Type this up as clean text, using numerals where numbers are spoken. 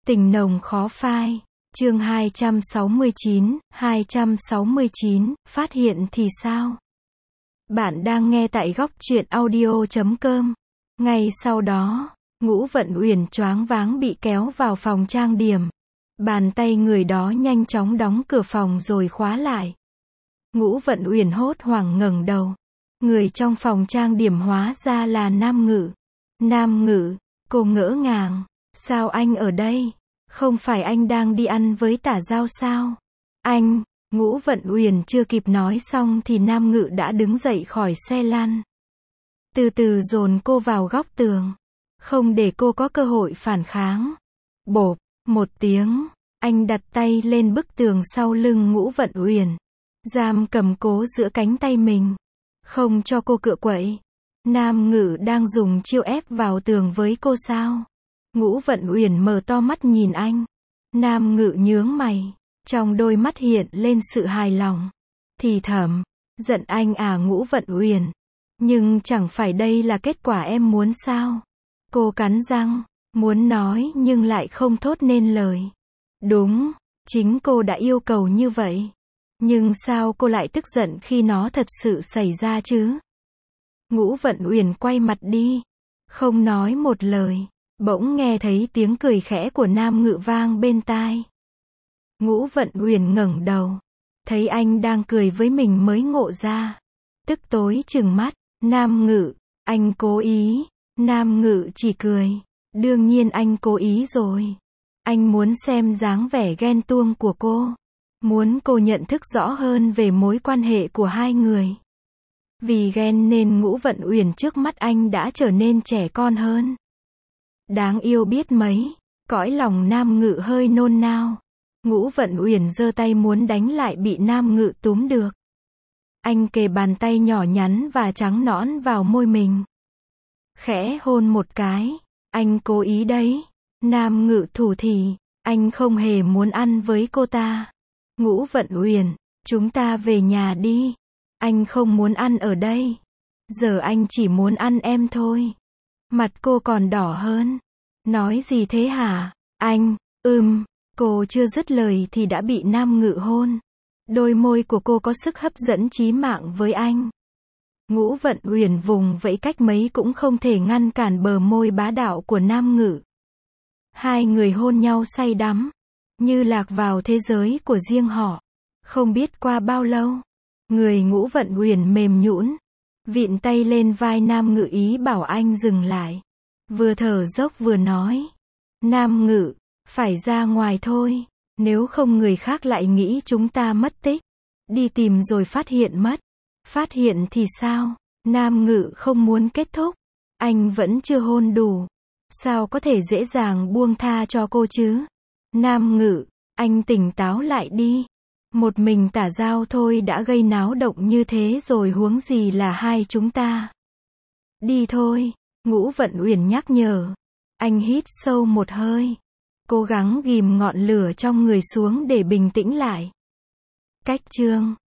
Tình nồng khó phai. Chương 269, phát hiện thì sao? Bạn đang nghe tại góc truyện audio.com. Ngay sau đó, Ngũ Vận Uyển choáng váng bị kéo vào phòng trang điểm. Bàn tay người đó nhanh chóng đóng cửa phòng rồi khóa lại. Ngũ Vận Uyển hốt hoảng ngẩng đầu. Người trong phòng trang điểm hóa ra là Nam Ngự. Nam Ngự, cô ngỡ ngàng. Sao anh ở đây? Không phải anh đang đi ăn với Tả Giao sao? Anh, Ngũ Vận Uyển chưa kịp nói xong thì Nam Ngự đã đứng dậy khỏi xe lăn. Từ từ dồn cô vào góc tường. Không để cô có cơ hội phản kháng. Bộp, một tiếng, anh đặt tay lên bức tường sau lưng Ngũ Vận Uyển. Giam cầm cố giữa cánh tay mình. Không cho cô cựa quậy. Nam Ngự đang dùng chiêu ép vào tường với cô sao? Ngũ Vận Uyển mở to mắt nhìn anh. Nam Ngự nhướng mày. Trong đôi mắt hiện lên sự hài lòng. Thì thầm, giận anh à Ngũ Vận Uyển. Nhưng chẳng phải đây là kết quả em muốn sao? Cô cắn răng, muốn nói nhưng lại không thốt nên lời. Đúng, chính cô đã yêu cầu như vậy. Nhưng sao cô lại tức giận khi nó thật sự xảy ra chứ? Ngũ Vận Uyển quay mặt đi, không nói một lời. Bỗng nghe thấy tiếng cười khẽ của Nam Ngự vang bên tai. Ngũ Vận Uyển ngẩng đầu, thấy anh đang cười với mình mới ngộ ra. Tức tối trừng mắt, Nam Ngự, anh cố ý. Nam Ngự chỉ cười, đương nhiên anh cố ý rồi. Anh muốn xem dáng vẻ ghen tuông của cô. Muốn cô nhận thức rõ hơn về mối quan hệ của hai người. Vì ghen nên Ngũ Vận Uyển trước mắt anh đã trở nên trẻ con hơn. Đáng yêu biết mấy. Cõi lòng Nam Ngự hơi nôn nao. Ngũ Vận Uyển giơ tay muốn đánh lại bị Nam Ngự túm được. Anh kề bàn tay nhỏ nhắn và trắng nõn vào môi mình. Khẽ hôn một cái. Anh cố ý đấy. Nam Ngự thủ thỉ. Anh không hề muốn ăn với cô ta. Ngũ Vận Uyển, chúng ta về nhà đi. Anh không muốn ăn ở đây. Giờ anh chỉ muốn ăn em thôi. Mặt cô còn đỏ hơn. Nói gì thế hả? Anh, cô chưa dứt lời thì đã bị Nam Ngự hôn. Đôi môi của cô có sức hấp dẫn chí mạng với anh. Ngũ Vận Uyển vùng vẫy cách mấy cũng không thể ngăn cản bờ môi bá đạo của Nam Ngự. Hai người hôn nhau say đắm, như lạc vào thế giới của riêng họ. Không biết qua bao lâu, người Ngũ Vận Uyển mềm nhũn, vịn tay lên vai Nam Ngự ý bảo anh dừng lại. Vừa thở dốc vừa nói, Nam Ngự, phải ra ngoài thôi, nếu không người khác lại nghĩ chúng ta mất tích. Đi tìm rồi phát hiện mất. Phát hiện thì sao? Nam Ngự không muốn kết thúc. Anh vẫn chưa hôn đủ. Sao có thể dễ dàng buông tha cho cô chứ? Nam Ngự, anh tỉnh táo lại đi. Một mình Tả Giao thôi đã gây náo động như thế rồi huống gì là hai chúng ta. Đi thôi, Ngũ Vận Uyển nhắc nhở. Anh hít sâu một hơi. Cố gắng ghìm ngọn lửa trong người xuống để bình tĩnh lại. Cách chương